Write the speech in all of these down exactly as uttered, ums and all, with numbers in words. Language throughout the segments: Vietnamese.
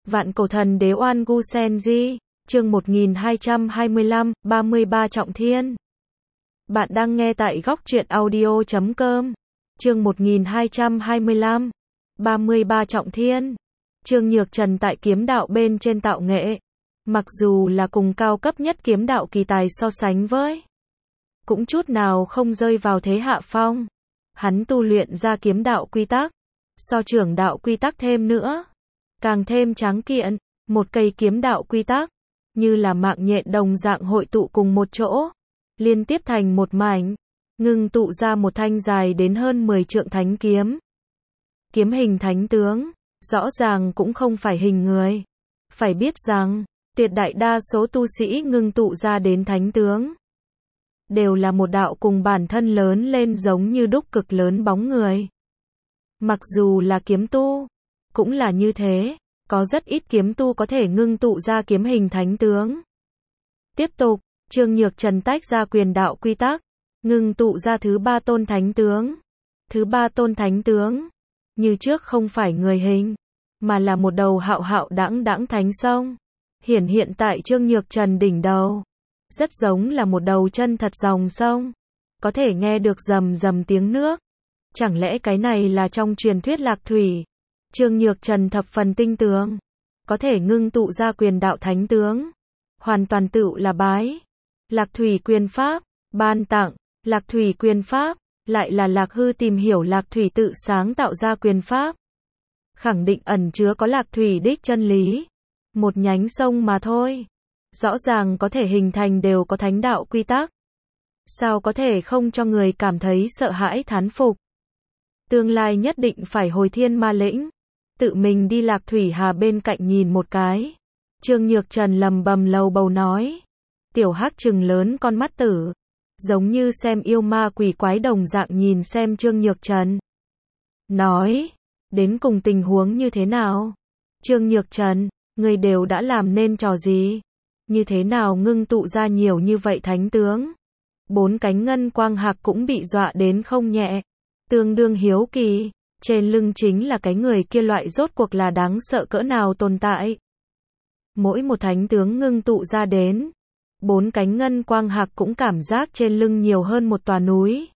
Vạn cổ thần đế Oan Gu Senji, chương một nghìn hai trăm hai mươi lăm, ba mươi ba trọng thiên. Bạn đang nghe tại góc truyện audio chấm com. Chương một nghìn hai trăm hai mươi lăm, ba mươi ba trọng thiên. Trương Nhược Trần tại kiếm đạo bên trên tạo nghệ, mặc dù là cùng cao cấp nhất kiếm đạo kỳ tài so sánh với, cũng chút nào không rơi vào thế hạ phong. Hắn tu luyện ra kiếm đạo quy tắc, so trưởng đạo quy tắc thêm nữa, càng thêm tráng kiện. Một cây kiếm đạo quy tắc, như là mạng nhện đồng dạng hội tụ cùng một chỗ, liên tiếp thành một mảnh, ngưng tụ ra một thanh dài đến hơn mười trượng thánh kiếm. Kiếm hình thánh tướng, rõ ràng cũng không phải hình người. Phải biết rằng, tuyệt đại đa số tu sĩ ngưng tụ ra đến thánh tướng, đều là một đạo cùng bản thân lớn lên giống như đúc cực lớn bóng người. Mặc dù là kiếm tu, cũng là như thế, có rất ít kiếm tu có thể ngưng tụ ra kiếm hình thánh tướng. Tiếp tục, Trương Nhược Trần tách ra quyền đạo quy tắc, ngưng tụ ra thứ ba tôn thánh tướng. Thứ ba tôn thánh tướng, như trước không phải người hình, mà là một đầu hạo hạo đãng đãng thánh sông, hiển hiện tại Trương Nhược Trần đỉnh đầu. Rất giống là một đầu chân thật dòng sông, có thể nghe được rầm rầm tiếng nước. Chẳng lẽ cái này là trong truyền thuyết lạc thủy? Trương Nhược Trần thập phần tinh tường, có thể ngưng tụ ra quyền đạo thánh tướng, hoàn toàn tựu là bái. Lạc thủy quyền pháp, ban tặng. Lạc thủy quyền pháp, lại là Lạc Hư tìm hiểu lạc thủy tự sáng tạo ra quyền pháp, khẳng định ẩn chứa có lạc thủy đích chân lý. Một nhánh sông mà thôi, rõ ràng có thể hình thành đều có thánh đạo quy tắc, sao có thể không cho người cảm thấy sợ hãi thán phục. Tương lai nhất định phải hồi thiên ma lĩnh, tự mình đi lạc thủy hà bên cạnh nhìn một cái. Trương Nhược Trần lầm bầm lầu bầu nói. Tiểu Hắc trừng lớn con mắt tử, giống như xem yêu ma quỷ quái đồng dạng nhìn xem Trương Nhược Trần. Nói, đến cùng tình huống như thế nào? Trương Nhược Trần, người đều đã làm nên trò gì? Như thế nào ngưng tụ ra nhiều như vậy thánh tướng? Bốn cánh ngân quang hạc cũng bị dọa đến không nhẹ, tương đương hiếu kỳ, trên lưng chính là cái người kia loại rốt cuộc là đáng sợ cỡ nào tồn tại. Mỗi một thánh tướng ngưng tụ ra đến, bốn cánh ngân quang hạc cũng cảm giác trên lưng nhiều hơn một tòa núi.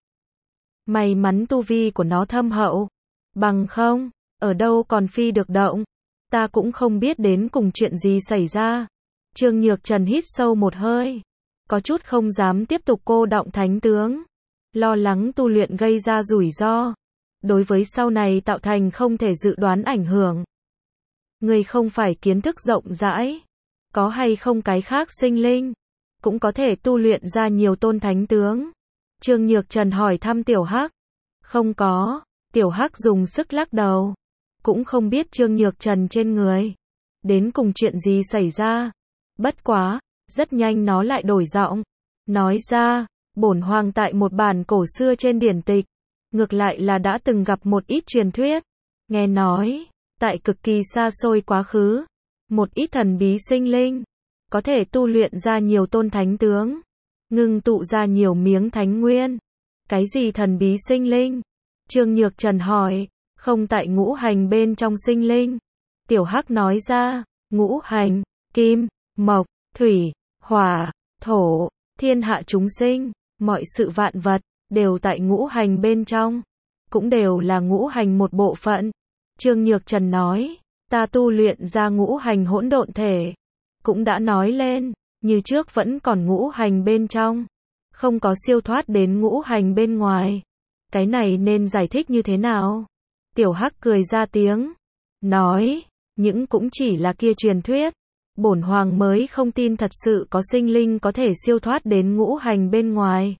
May mắn tu vi của nó thâm hậu, bằng không, ở đâu còn phi được động, ta cũng không biết đến cùng chuyện gì xảy ra. Trương Nhược Trần hít sâu một hơi, có chút không dám tiếp tục cô đọng thánh tướng, lo lắng tu luyện gây ra rủi ro, đối với sau này tạo thành không thể dự đoán ảnh hưởng. Người không phải kiến thức rộng rãi, có hay không cái khác sinh linh, cũng có thể tu luyện ra nhiều tôn thánh tướng? Trương Nhược Trần hỏi thăm Tiểu Hắc. Không có, Tiểu Hắc dùng sức lắc đầu, cũng không biết Trương Nhược Trần trên người đến cùng chuyện gì xảy ra. Bất quá, rất nhanh nó lại đổi giọng, nói ra, bổn hoàng tại một bản cổ xưa trên điển tịch, ngược lại là đã từng gặp một ít truyền thuyết, nghe nói, tại cực kỳ xa xôi quá khứ, một ít thần bí sinh linh, có thể tu luyện ra nhiều tôn thánh tướng, ngưng tụ ra nhiều miếng thánh nguyên. Cái gì thần bí sinh linh? Trương Nhược Trần hỏi. Không tại ngũ hành bên trong sinh linh. Tiểu Hắc nói ra, ngũ hành, kim, mộc, thủy, hỏa, thổ, thiên hạ chúng sinh, mọi sự vạn vật, đều tại ngũ hành bên trong, cũng đều là ngũ hành một bộ phận. Trương Nhược Trần nói, ta tu luyện ra ngũ hành hỗn độn thể, cũng đã nói lên, như trước vẫn còn ngũ hành bên trong, không có siêu thoát đến ngũ hành bên ngoài. Cái này nên giải thích như thế nào? Tiểu Hắc cười ra tiếng, nói, những cũng chỉ là kia truyền thuyết, bổn hoàng mới không tin thật sự có sinh linh có thể siêu thoát đến ngũ hành bên ngoài.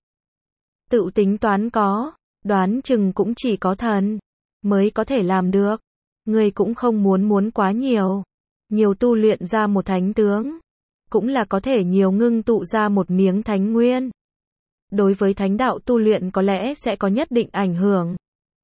Tự tính toán có, đoán chừng cũng chỉ có thần mới có thể làm được. Người cũng không muốn muốn quá nhiều, nhiều tu luyện ra một thánh tướng, cũng là có thể nhiều ngưng tụ ra một miếng thánh nguyên. Đối với thánh đạo tu luyện có lẽ sẽ có nhất định ảnh hưởng,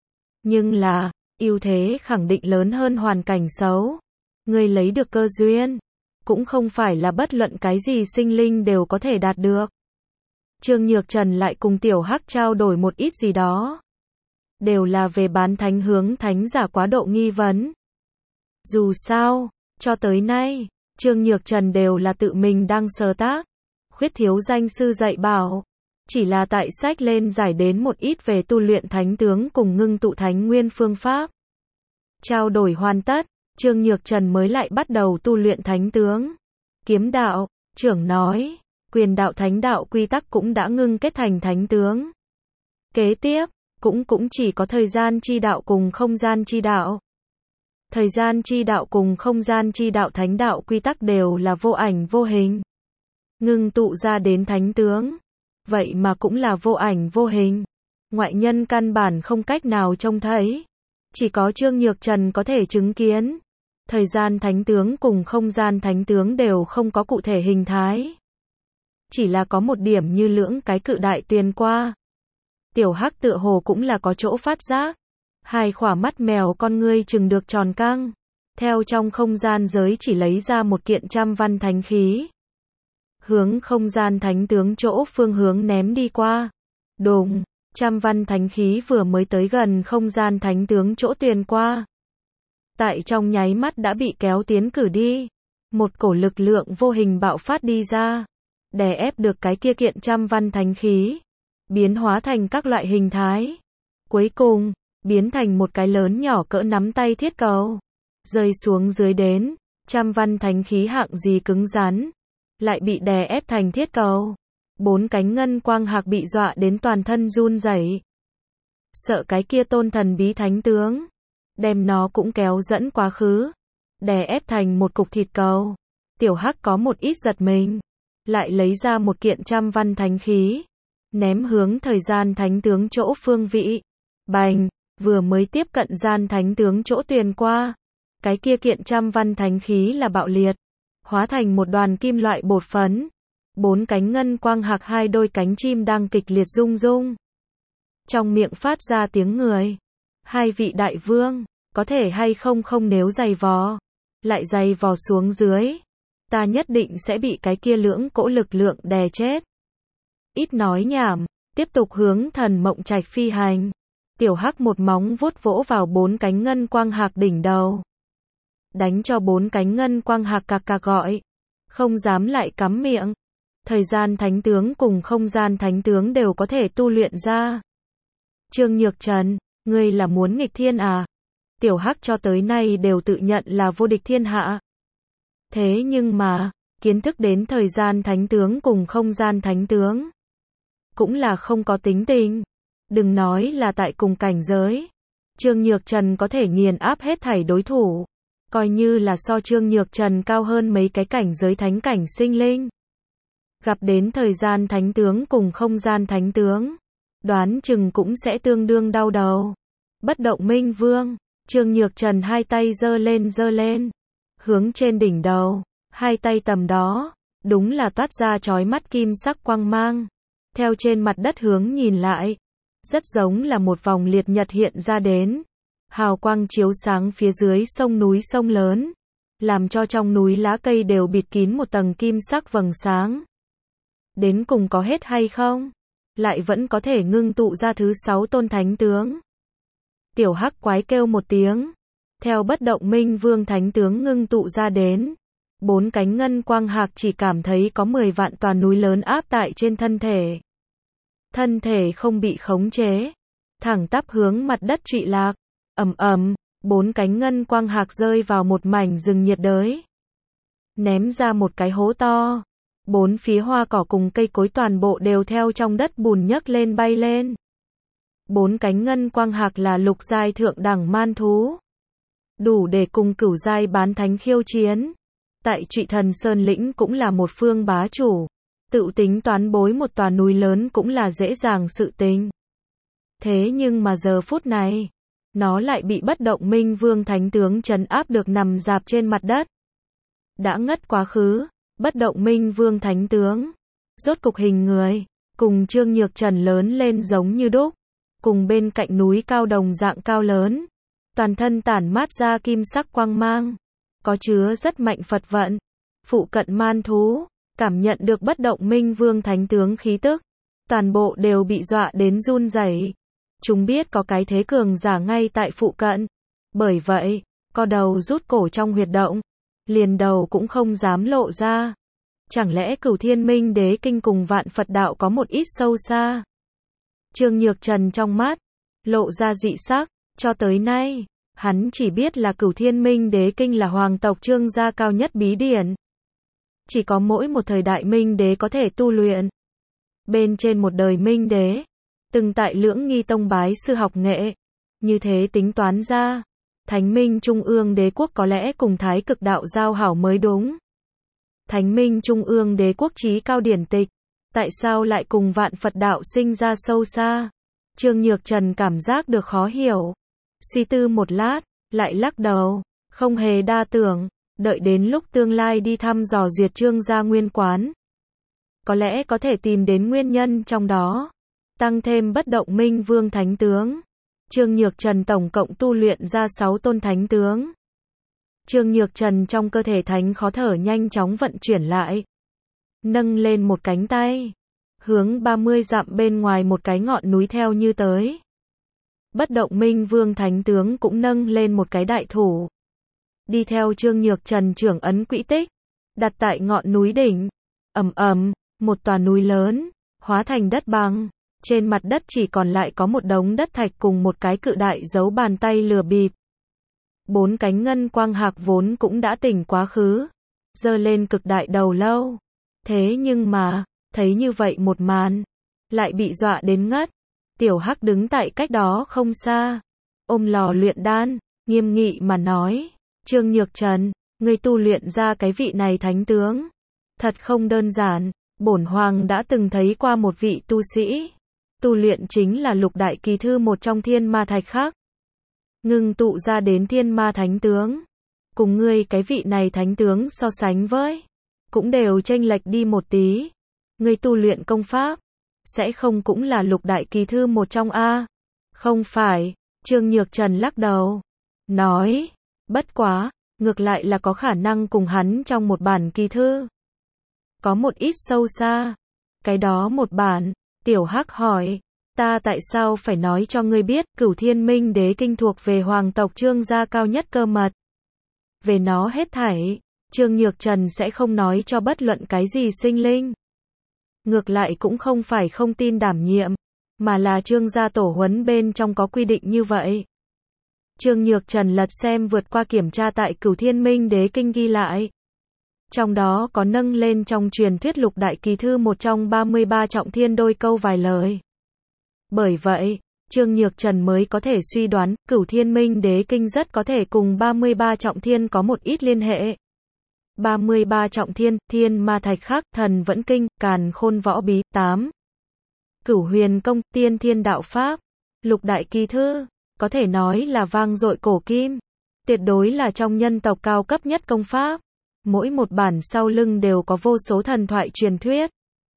nhưng là, ưu thế khẳng định lớn hơn hoàn cảnh xấu. Người lấy được cơ duyên, cũng không phải là bất luận cái gì sinh linh đều có thể đạt được. Trương Nhược Trần lại cùng Tiểu Hắc trao đổi một ít gì đó, đều là về bán thánh hướng thánh giả quá độ nghi vấn. Dù sao, Cho tới nay, Trương Nhược Trần đều là tự mình đang sơ tác, khuyết thiếu danh sư dạy bảo. Chỉ là tại sách lên giải đến một ít về tu luyện thánh tướng cùng ngưng tụ thánh nguyên phương pháp. Trao đổi hoàn tất, Trương Nhược Trần mới lại bắt đầu tu luyện thánh tướng. Kiếm đạo, trưởng nói, quyền đạo thánh đạo quy tắc cũng đã ngưng kết thành thánh tướng. Kế tiếp, cũng cũng chỉ có thời gian chi đạo cùng không gian chi đạo. Thời gian chi đạo cùng không gian chi đạo thánh đạo quy tắc đều là vô ảnh vô hình. Ngưng tụ ra đến thánh tướng. Vậy mà cũng là vô ảnh vô hình. Ngoại nhân căn bản không cách nào trông thấy. Chỉ có Trương Nhược Trần có thể chứng kiến. Thời gian thánh tướng cùng không gian thánh tướng đều không có cụ thể hình thái. Chỉ là có một điểm như lưỡng cái cự đại tuyền qua. Tiểu Hắc tựa hồ cũng là có chỗ phát giác. Hai khỏa mắt mèo con ngươi chừng được tròn căng. Theo trong không gian giới chỉ lấy ra một kiện trăm văn thánh khí. Hướng không gian thánh tướng chỗ phương hướng ném đi qua. Đùng, trăm văn thánh khí vừa mới tới gần không gian thánh tướng chỗ tuyền qua. Tại trong nháy mắt đã bị kéo tiến cử đi. Một cổ lực lượng vô hình bạo phát đi ra. Đè ép được cái kia kiện trăm văn thánh khí. Biến hóa thành các loại hình thái. Cuối cùng, biến thành một cái lớn nhỏ cỡ nắm tay thiết cầu. Rơi xuống dưới đến, trăm văn thánh khí hạng gì cứng rắn. Lại bị đè ép thành thiết cầu. Bốn cánh ngân quang hạc bị dọa đến toàn thân run rẩy. Sợ cái kia tôn thần bí thánh tướng. Đem nó cũng kéo dẫn quá khứ. Đè ép thành một cục thịt cầu. Tiểu Hắc có một ít giật mình. Lại lấy ra một kiện trăm văn thánh khí. Ném hướng thời gian thánh tướng chỗ phương vị. Bành, vừa mới tiếp cận gian thánh tướng chỗ tuyền qua. Cái kia kiện trăm văn thánh khí là bạo liệt. Hóa thành một đoàn kim loại bột phấn. Bốn cánh ngân quang hạc hai đôi cánh chim đang kịch liệt rung rung. Trong miệng phát ra tiếng người. Hai vị đại vương, có thể hay không không nếu giày vò. Lại giày vò xuống dưới. Ta nhất định sẽ bị cái kia lưỡng cỗ lực lượng đè chết. Ít nói nhảm, tiếp tục hướng thần mộng trạch phi hành. Tiểu Hắc một móng vuốt vỗ vào bốn cánh ngân quang hạc đỉnh đầu. Đánh cho bốn cánh ngân quang hạc cạc cạc gọi. Không dám lại cắm miệng. Thời gian thánh tướng cùng không gian thánh tướng đều có thể tu luyện ra. Trương Nhược Trần, ngươi là muốn nghịch thiên à? Tiểu Hắc cho tới nay đều tự nhận là vô địch thiên hạ. Thế nhưng mà, kiến thức đến thời gian thánh tướng cùng không gian thánh tướng. Cũng là không có tính tình. Đừng nói là tại cùng cảnh giới. Trương Nhược Trần có thể nghiền áp hết thảy đối thủ. Coi như là so Trương Nhược Trần cao hơn mấy cái cảnh giới thánh cảnh sinh linh. Gặp đến thời gian thánh tướng cùng không gian thánh tướng. Đoán chừng cũng sẽ tương đương đau đầu. Bất động minh vương. Trương Nhược Trần hai tay giơ lên giơ lên. Hướng trên đỉnh đầu. Hai tay tầm đó. Đúng là toát ra chói mắt kim sắc quang mang. Theo trên mặt đất hướng nhìn lại. Rất giống là một vòng liệt nhật hiện ra đến. Hào quang chiếu sáng phía dưới sông núi sông lớn. Làm cho trong núi lá cây đều bịt kín một tầng kim sắc vầng sáng. Đến cùng có hết hay không? Lại vẫn có thể ngưng tụ ra thứ sáu tôn thánh tướng. Tiểu Hắc quái kêu một tiếng. Theo bất động minh vương thánh tướng ngưng tụ ra đến. Bốn cánh ngân quang hạc chỉ cảm thấy có mười vạn tòa núi lớn áp tại trên thân thể. Thân thể không bị khống chế. Thẳng tắp hướng mặt đất trụy lạc. Ầm ầm, bốn cánh ngân quang hạc rơi vào một mảnh rừng nhiệt đới. Ném ra một cái hố to. Bốn phía hoa cỏ cùng cây cối toàn bộ đều theo trong đất bùn nhấc lên bay lên. Bốn cánh ngân quang hạc là lục giai thượng đẳng man thú. Đủ để cùng cửu giai bán thánh khiêu chiến. Tại Trụy Thần Sơn lĩnh cũng là một phương bá chủ. Tự tính toán bối một tòa núi lớn cũng là dễ dàng sự tình. Thế nhưng mà giờ phút này, nó lại bị bất động minh vương thánh tướng trấn áp được nằm dạp trên mặt đất. Đã ngất quá khứ, bất động minh vương thánh tướng. Rốt cục hình người, cùng Trương Nhược Trần lớn lên giống như đúc. Cùng bên cạnh núi cao đồng dạng cao lớn. Toàn thân tản mát ra kim sắc quang mang. Có chứa rất mạnh Phật vận. Phụ cận man thú, cảm nhận được bất động minh vương thánh tướng khí tức. Toàn bộ đều bị dọa đến run rẩy. Chúng biết có cái thế cường giả ngay tại phụ cận. Bởi vậy, co đầu rút cổ trong huyệt động. liền đầu cũng không dám lộ ra. Chẳng lẽ Cửu Thiên Minh Đế Kinh cùng Vạn Phật Đạo có một ít sâu xa? Trương Nhược Trần trong mắt lộ ra dị sắc, cho tới nay, hắn chỉ biết là Cửu Thiên Minh Đế Kinh là hoàng tộc Trương gia cao nhất bí điển. Chỉ có mỗi một thời đại Minh Đế có thể tu luyện. Bên trên một đời Minh Đế, từng tại Lưỡng Nghi Tông bái sư học nghệ. Như thế tính toán ra, Thánh Minh Trung ương Đế quốc có lẽ cùng Thái Cực Đạo giao hảo mới đúng. Thánh Minh Trung ương Đế quốc chí cao điển tịch, tại sao lại cùng Vạn Phật Đạo sinh ra sâu xa? Trương Nhược Trần cảm giác được khó hiểu. Suy tư một lát, lại lắc đầu, không hề đa tưởng, đợi đến lúc tương lai đi thăm dò duyệt Trương gia nguyên quán. Có lẽ có thể tìm đến nguyên nhân trong đó. Tăng thêm bất động minh vương thánh tướng. Trương Nhược Trần tổng cộng tu luyện ra sáu tôn thánh tướng. Trương Nhược Trần trong cơ thể thánh khó thở nhanh chóng vận chuyển lại. Nâng lên một cánh tay. Hướng ba mươi dặm bên ngoài một cái ngọn núi theo như tới. Bất động minh vương thánh tướng cũng nâng lên một cái đại thủ. Đi theo Trương Nhược Trần trưởng ấn quỹ tích. Đặt tại ngọn núi đỉnh. Ầm ầm, một tòa núi lớn, hóa thành đất bằng. Trên mặt đất chỉ còn lại có một đống đất thạch cùng một cái cự đại dấu bàn tay lừa bịp. Bốn cánh ngân quang hạc vốn cũng đã tỉnh quá khứ. Giơ lên cực đại đầu lâu. Thế nhưng mà, thấy như vậy một màn, lại bị dọa đến ngất. Tiểu Hắc đứng tại cách đó không xa, ôm lò luyện đan, nghiêm nghị mà nói, Trương Nhược Trần, ngươi tu luyện ra cái vị này thánh tướng. Thật không đơn giản, bổn hoàng đã từng thấy qua một vị tu sĩ. Tu luyện chính là lục đại kỳ thư một trong thiên ma thạch khác. Ngưng tụ ra đến thiên ma thánh tướng. Cùng ngươi cái vị này thánh tướng so sánh với, cũng đều chênh lệch đi một tí. Ngươi tu luyện công pháp, sẽ không cũng là lục đại kỳ thư một trong A. Không phải, Trương Nhược Trần lắc đầu. Nói, bất quá, ngược lại là có khả năng cùng hắn trong một bản kỳ thư. Có một ít sâu xa. Cái đó một bản, Tiểu Hắc hỏi, ta tại sao phải nói cho ngươi biết Cửu Thiên Minh Đế Kinh thuộc về hoàng tộc Trương gia cao nhất cơ mật. Về nó hết thảy, Trương Nhược Trần sẽ không nói cho bất luận cái gì sinh linh. Ngược lại cũng không phải không tin đảm nhiệm, mà là Trương gia tổ huấn bên trong có quy định như vậy. Trương Nhược Trần lật xem vượt qua kiểm tra tại Cửu Thiên Minh Đế Kinh ghi lại. Trong đó có nâng lên trong truyền thuyết lục đại kỳ thư một trong ba mươi ba trọng thiên đôi câu vài lời. Bởi vậy, Trương Nhược Trần mới có thể suy đoán, Cửu Thiên Minh Đế Kinh rất có thể cùng ba mươi ba trọng thiên có một ít liên hệ. ba mươi ba trọng thiên, thiên ma thạch khắc, thần vẫn kinh, càn khôn võ bí, tám. Cửu huyền công, tiên thiên đạo pháp, lục đại kỳ thư, có thể nói là vang dội cổ kim. Tuyệt đối là trong nhân tộc cao cấp nhất công pháp. Mỗi một bản sau lưng đều có vô số thần thoại truyền thuyết.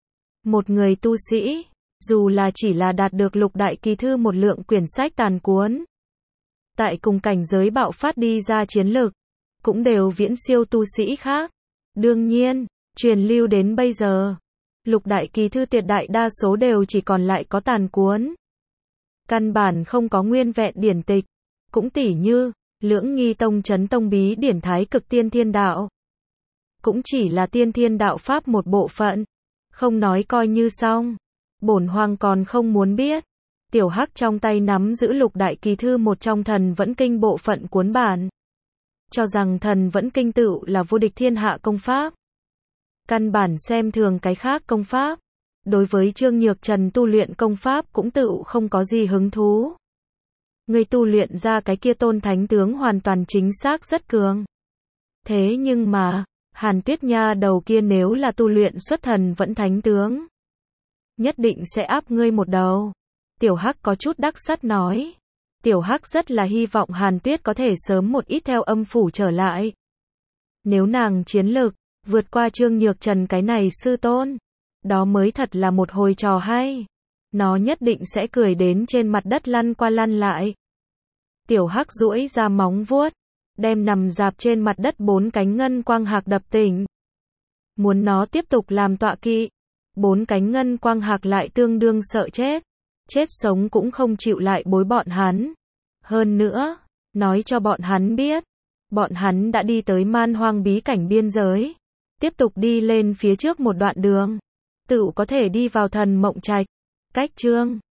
Một người tu sĩ, dù là chỉ là đạt được lục đại kỳ thư một lượng quyển sách tàn cuốn, tại cùng cảnh giới bạo phát đi ra chiến lực, cũng đều viễn siêu tu sĩ khác. Đương nhiên, truyền lưu đến bây giờ, lục đại kỳ thư tuyệt đại đa số đều chỉ còn lại có tàn cuốn. Căn bản không có nguyên vẹn điển tịch, cũng tỉ như, Lưỡng Nghi Tông Chấn Tông bí điển Thái Cực Tiên Thiên Đạo. Cũng chỉ là tiên thiên đạo pháp một bộ phận. Không nói coi như xong. Bổn hoàng còn không muốn biết. Tiểu Hắc trong tay nắm giữ lục đại kỳ thư một trong thần vẫn kinh bộ phận cuốn bản. Cho rằng thần vẫn kinh tựu là vô địch thiên hạ công pháp. Căn bản xem thường cái khác công pháp. Đối với Trương Nhược Trần tu luyện công pháp cũng tựu không có gì hứng thú. Người tu luyện ra cái kia tôn thánh tướng hoàn toàn chính xác rất cường. Thế nhưng mà, Hàn Tuyết Nha đầu kia nếu là tu luyện xuất thần vẫn thánh tướng, nhất định sẽ áp ngươi một đầu. Tiểu Hắc có chút đắc sắt nói. Tiểu Hắc rất là hy vọng Hàn Tuyết có thể sớm một ít theo âm phủ trở lại. Nếu nàng chiến lực, vượt qua Trương Nhược Trần cái này sư tôn, đó mới thật là một hồi trò hay. Nó nhất định sẽ cười đến trên mặt đất lăn qua lăn lại. Tiểu Hắc duỗi ra móng vuốt, đem nằm dạp trên mặt đất bốn cánh ngân quang hạc đập tỉnh. Muốn nó tiếp tục làm tọa kỵ. Bốn cánh ngân quang hạc lại tương đương sợ chết. Chết sống cũng không chịu lại bối bọn hắn. Hơn nữa, nói cho bọn hắn biết, Bọn hắn đã đi tới man hoang bí cảnh biên giới. Tiếp tục đi lên phía trước một đoạn đường. Tựu có thể đi vào thần mộng trạch. Cách chương